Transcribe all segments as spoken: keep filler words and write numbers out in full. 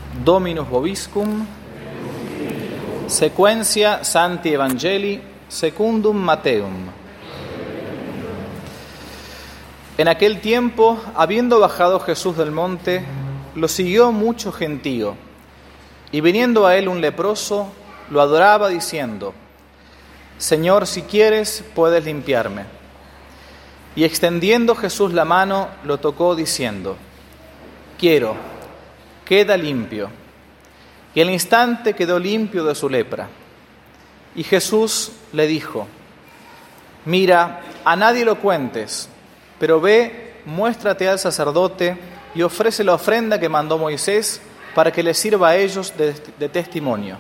Dominus vobiscum. Sequentia Sancti Evangelii secundum Mateum. En aquel tiempo, habiendo bajado Jesús del monte, lo siguió mucho gentío, y viniendo a él un leproso, lo adoraba diciendo: Señor, si quieres, puedes limpiarme. Y extendiendo Jesús la mano, lo tocó diciendo: Quiero, queda limpio. Y al instante quedó limpio de su lepra. Y Jesús le dijo: Mira, a nadie lo cuentes, pero ve, muéstrate al sacerdote y ofrece la ofrenda que mandó Moisés para que les sirva a ellos de, de testimonio.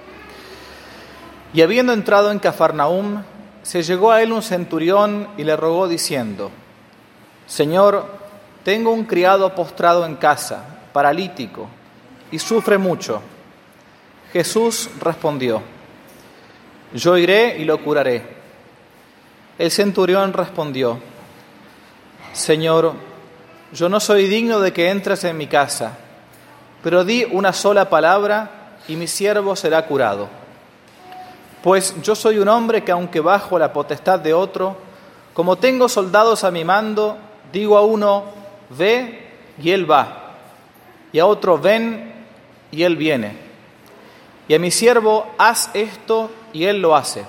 Y habiendo entrado en Cafarnaúm, se llegó a él un centurión y le rogó diciendo: Señor, tengo un criado postrado en casa, paralítico, y sufre mucho. Jesús respondió: Yo iré y lo curaré. El centurión respondió: Señor, yo no soy digno de que entres en mi casa, pero di una sola palabra y mi siervo será curado. Pues yo soy un hombre que, aunque bajo la potestad de otro, como tengo soldados a mi mando, digo a uno: ve, y él va, y a otro: ven, y él viene. Y a mi siervo: haz esto, y él lo hace.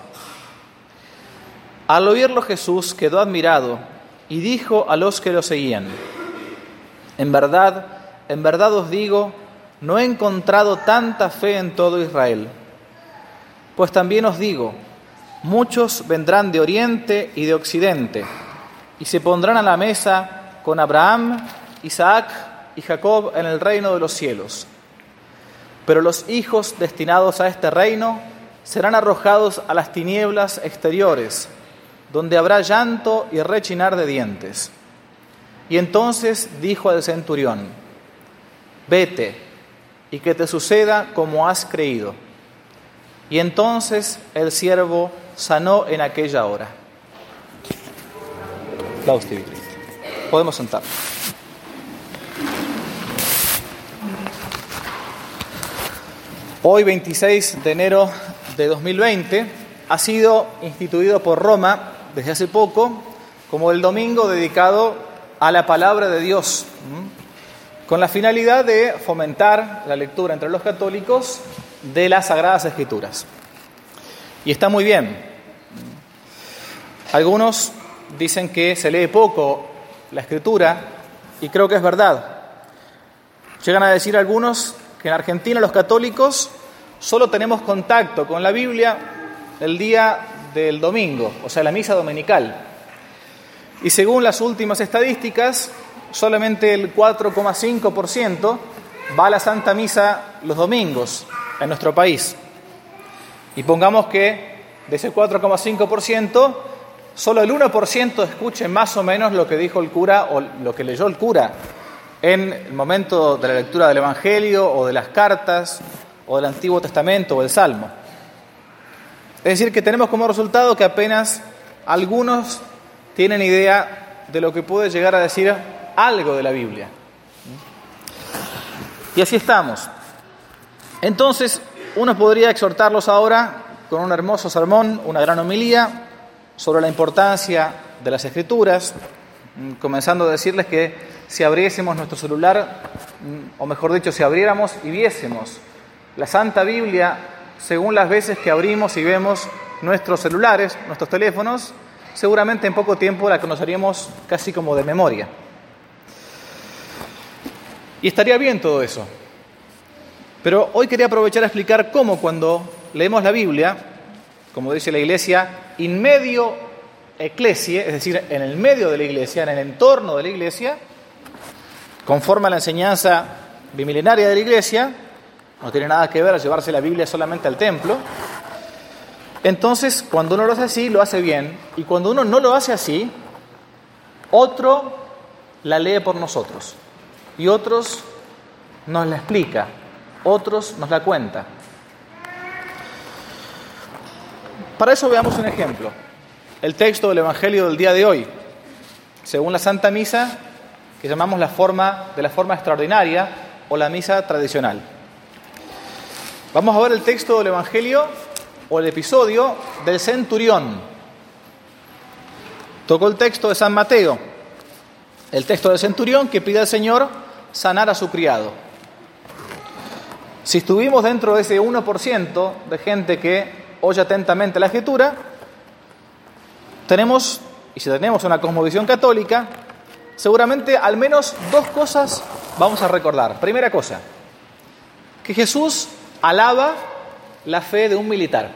Al oírlo Jesús quedó admirado y dijo a los que lo seguían: En verdad, en verdad os digo, no he encontrado tanta fe en todo Israel. Pues también os digo, muchos vendrán de oriente y de occidente, y se pondrán a la mesa con Abraham, Isaac y Jacob en el reino de los cielos. Pero los hijos destinados a este reino serán arrojados a las tinieblas exteriores, donde habrá llanto y rechinar de dientes. Y entonces dijo al centurión: Vete, y que te suceda como has creído. Y entonces el siervo sanó en aquella hora. Podemos sentarnos. Hoy, veintiséis de enero de dos mil veinte, ha sido instituido por Roma desde hace poco como el domingo dedicado a la palabra de Dios, con la finalidad de fomentar la lectura entre los católicos de las Sagradas Escrituras. Y está muy bien. Algunos dicen que se lee poco la Escritura, y creo que es verdad. Llegan a decir algunos que en Argentina los católicos solo tenemos contacto con la Biblia el día del domingo, o sea, la misa dominical. Y según las últimas estadísticas, solamente el cuatro coma cinco por ciento va a la Santa Misa los domingos en nuestro país. Y pongamos que de ese cuatro coma cinco por ciento, solo el uno por ciento escuche más o menos lo que dijo el cura o lo que leyó el cura en el momento de la lectura del Evangelio o de las cartas o del Antiguo Testamento o del Salmo. Es decir, que tenemos como resultado que apenas algunos tienen idea de lo que puede llegar a decir algo de la Biblia. Y así estamos. Entonces, uno podría exhortarlos ahora con un hermoso sermón, una gran homilía sobre la importancia de las Escrituras, comenzando a decirles que si abriésemos nuestro celular, o mejor dicho, si abriéramos y viésemos la Santa Biblia según las veces que abrimos y vemos nuestros celulares, nuestros teléfonos, seguramente en poco tiempo la conoceríamos casi como de memoria. Y estaría bien todo eso. Pero hoy quería aprovechar a explicar cómo cuando leemos la Biblia, como dice la Iglesia, in medio ecclesiae, es decir, en el medio de la Iglesia, en el entorno de la Iglesia, conforme a la enseñanza bimilenaria de la Iglesia, no tiene nada que ver a llevarse la Biblia solamente al templo. Entonces, cuando uno lo hace así, lo hace bien. Y cuando uno no lo hace así, otro la lee por nosotros. Y otros nos la explica. Otros nos la cuenta. Para eso veamos un ejemplo. El texto del Evangelio del día de hoy, según la Santa Misa, que llamamos la forma de la forma extraordinaria o la misa tradicional. Vamos a ver el texto del Evangelio o el episodio del centurión. Tocó el texto de San Mateo, el texto del centurión que pide al Señor sanar a su criado. Si estuvimos dentro de ese uno por ciento de gente que oye atentamente la Escritura, tenemos, y si tenemos una cosmovisión católica, seguramente al menos dos cosas vamos a recordar. Primera cosa, que Jesús alaba la fe de un militar.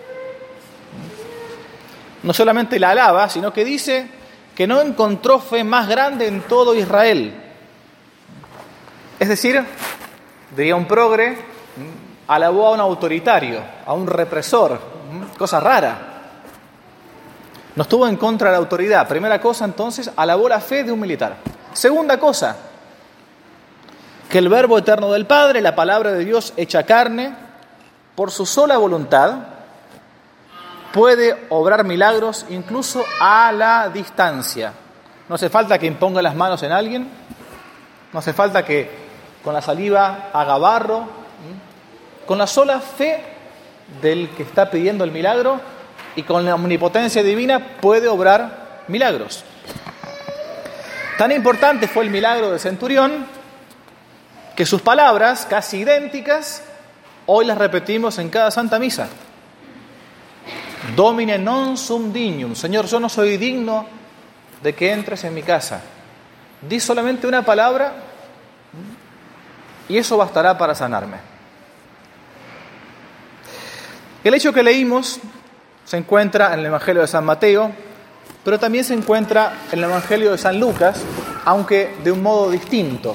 No solamente la alaba, sino que dice que no encontró fe más grande en todo Israel. Es decir, diría un progre, alabó a un autoritario, a un represor, cosa rara. No estuvo en contra de la autoridad. Primera cosa, entonces, alabó la fe de un militar. Segunda cosa, que el Verbo eterno del Padre, la palabra de Dios hecha carne, por su sola voluntad, puede obrar milagros incluso a la distancia. No hace falta que imponga las manos en alguien, no hace falta que con la saliva haga barro. Con la sola fe del que está pidiendo el milagro y con la omnipotencia divina puede obrar milagros. Tan importante fue el milagro del centurión que sus palabras, casi idénticas, hoy las repetimos en cada Santa Misa. Domine non sum dignum. Señor, yo no soy digno de que entres en mi casa. Di solamente una palabra y eso bastará para sanarme. El hecho que leímos se encuentra en el Evangelio de San Mateo, pero también se encuentra en el Evangelio de San Lucas, aunque de un modo distinto.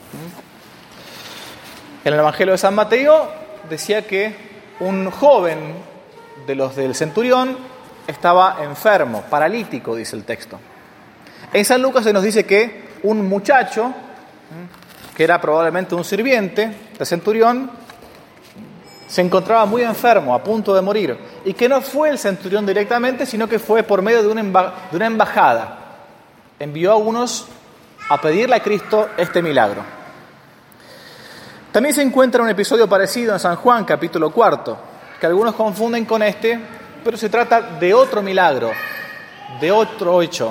En el Evangelio de San Mateo decía que un joven de los del centurión estaba enfermo, paralítico, dice el texto. En San Lucas se nos dice que un muchacho, que era probablemente un sirviente del centurión, se encontraba muy enfermo, a punto de morir, y que no fue el centurión directamente, sino que fue por medio de una, emba- de una embajada. Envió a unos a pedirle a Cristo este milagro. También se encuentra un episodio parecido en San Juan, capítulo cuarto, que algunos confunden con este, pero se trata de otro milagro, de otro hecho.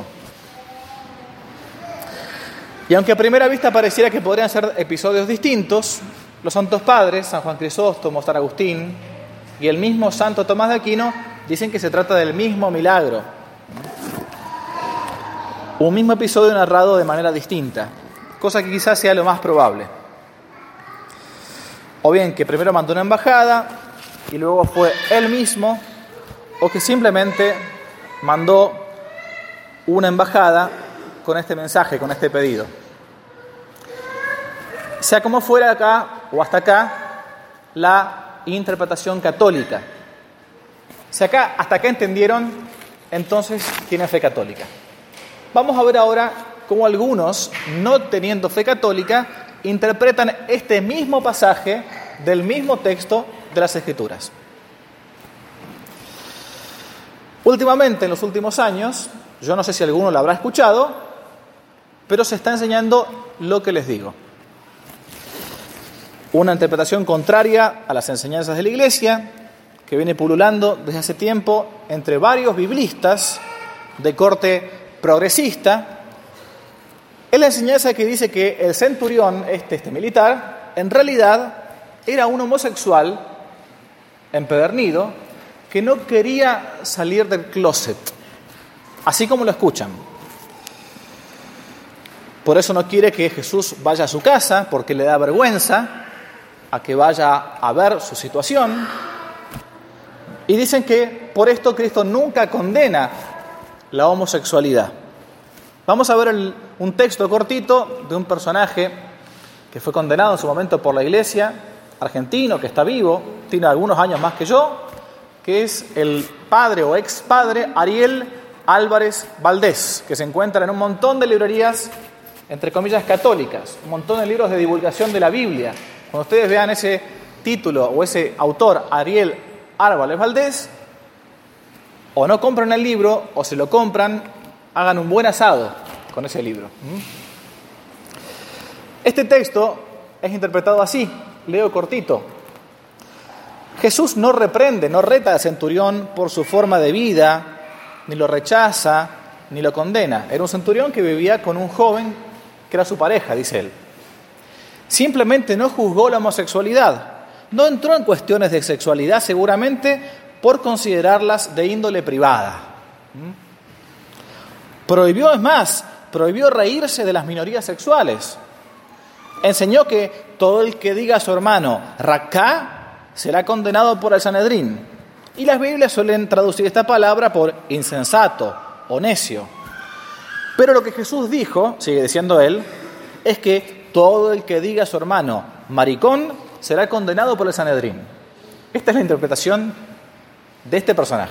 Y aunque a primera vista pareciera que podrían ser episodios distintos, los santos padres, San Juan Crisóstomo, San Agustín y el mismo Santo Tomás de Aquino dicen que se trata del mismo milagro. Un mismo episodio narrado de manera distinta, cosa que quizás sea lo más probable. O bien que primero mandó una embajada y luego fue él mismo, o que simplemente mandó una embajada con este mensaje, con este pedido. Sea como fuera acá o hasta acá, la interpretación católica. Si acá, hasta acá entendieron, entonces tiene fe católica. Vamos a ver ahora cómo algunos, no teniendo fe católica, interpretan este mismo pasaje del mismo texto de las Escrituras. Últimamente, en los últimos años, yo no sé si alguno lo habrá escuchado, pero se está enseñando lo que les digo. Una interpretación contraria a las enseñanzas de la Iglesia, que viene pululando desde hace tiempo entre varios biblistas de corte progresista, es la enseñanza que dice que el centurión, este, este militar, en realidad era un homosexual empedernido que no quería salir del closet, así como lo escuchan. Por eso no quiere que Jesús vaya a su casa, porque le da vergüenza a que vaya a ver su situación. Y dicen que por esto Cristo nunca condena la homosexualidad. Vamos a ver el, un texto cortito de un personaje que fue condenado en su momento por la Iglesia, argentino, que está vivo, tiene algunos años más que yo, que es el padre o ex padre Ariel Álvarez Valdés, que se encuentra en un montón de librerías, entre comillas, católicas, un montón de libros de divulgación de la Biblia. Cuando ustedes vean ese título o ese autor, Ariel Álvarez Valdés, o no compran el libro, o se lo compran, hagan un buen asado con ese libro. Este texto es interpretado así, leo cortito. Jesús no reprende, no reta al centurión por su forma de vida, ni lo rechaza, ni lo condena. Era un centurión que vivía con un joven que era su pareja, dice él. Simplemente no juzgó la homosexualidad. No entró en cuestiones de sexualidad, seguramente por considerarlas de índole privada. Prohibió, es más, prohibió reírse de las minorías sexuales. Enseñó que todo el que diga a su hermano racá será condenado por el Sanedrín. Y las Biblias suelen traducir esta palabra por insensato o necio. Pero lo que Jesús dijo, sigue diciendo él, es que todo el que diga a su hermano maricón será condenado por el Sanedrín. Esta es la interpretación de este personaje.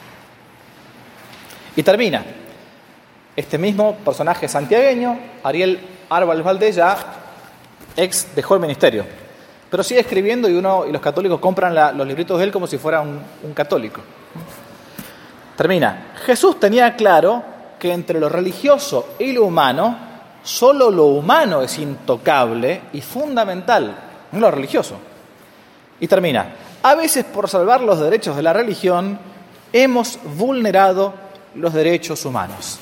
Y termina. Este mismo personaje santiagueño, Ariel Árbol Valdés, ya ex dejó el ministerio, pero sigue escribiendo y uno y los católicos compran la, los libritos de él como si fuera un, un católico. Termina. Jesús tenía claro que entre lo religioso y lo humano, solo lo humano es intocable y fundamental, no lo religioso. Y termina. A veces, por salvar los derechos de la religión, hemos vulnerado los derechos humanos.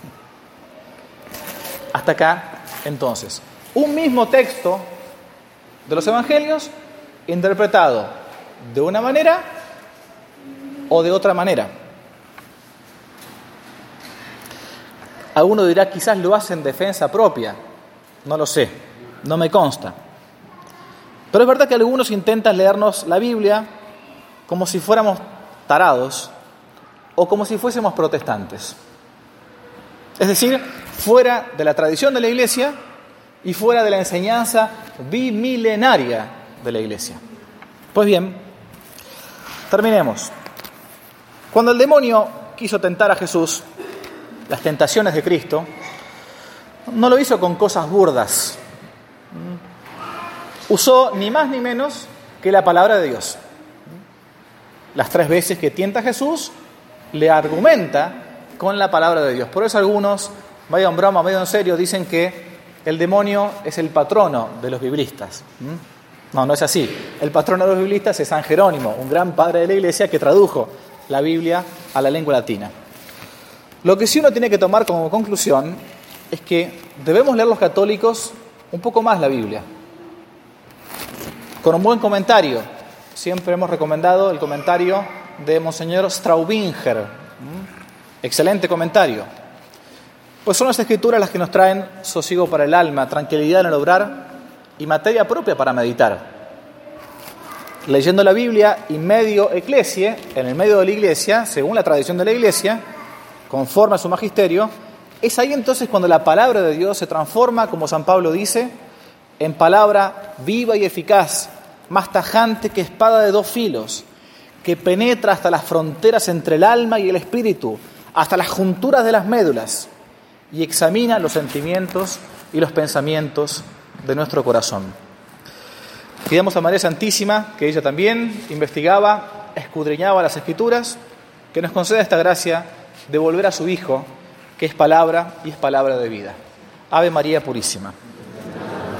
Hasta acá, entonces, un mismo texto de los evangelios interpretado de una manera o de otra manera. Alguno dirá, quizás lo hace en defensa propia. No lo sé, no me consta. Pero es verdad que algunos intentan leernos la Biblia como si fuéramos tarados o como si fuésemos protestantes. Es decir, fuera de la tradición de la Iglesia y fuera de la enseñanza bimilenaria de la Iglesia. Pues bien, terminemos. Cuando el demonio quiso tentar a Jesús, las tentaciones de Cristo, no lo hizo con cosas burdas. Usó ni más ni menos que la palabra de Dios. Las tres veces que tienta a Jesús, le argumenta con la palabra de Dios. Por eso algunos, medio en broma, medio en serio, dicen que el demonio es el patrono de los biblistas. No, no es así. El patrono de los biblistas es San Jerónimo, un gran padre de la Iglesia que tradujo la Biblia a la lengua latina. Lo que sí uno tiene que tomar como conclusión es que debemos leer los católicos un poco más la Biblia, con un buen comentario. Siempre hemos recomendado el comentario de Monseñor Straubinger. Excelente comentario. Pues son las Escrituras las que nos traen sosiego para el alma, tranquilidad en el obrar y materia propia para meditar. Leyendo la Biblia in medio ecclesiae, en el medio de la Iglesia, según la tradición de la Iglesia, conforme a su magisterio, es ahí entonces cuando la palabra de Dios se transforma, como San Pablo dice, en palabra viva y eficaz, más tajante que espada de dos filos, que penetra hasta las fronteras entre el alma y el espíritu, hasta las junturas de las médulas, y examina los sentimientos y los pensamientos de nuestro corazón. Pidamos a María Santísima, que ella también investigaba, escudriñaba las Escrituras, que nos conceda esta gracia de volver a su Hijo, que es palabra y es palabra de vida. Ave María Purísima.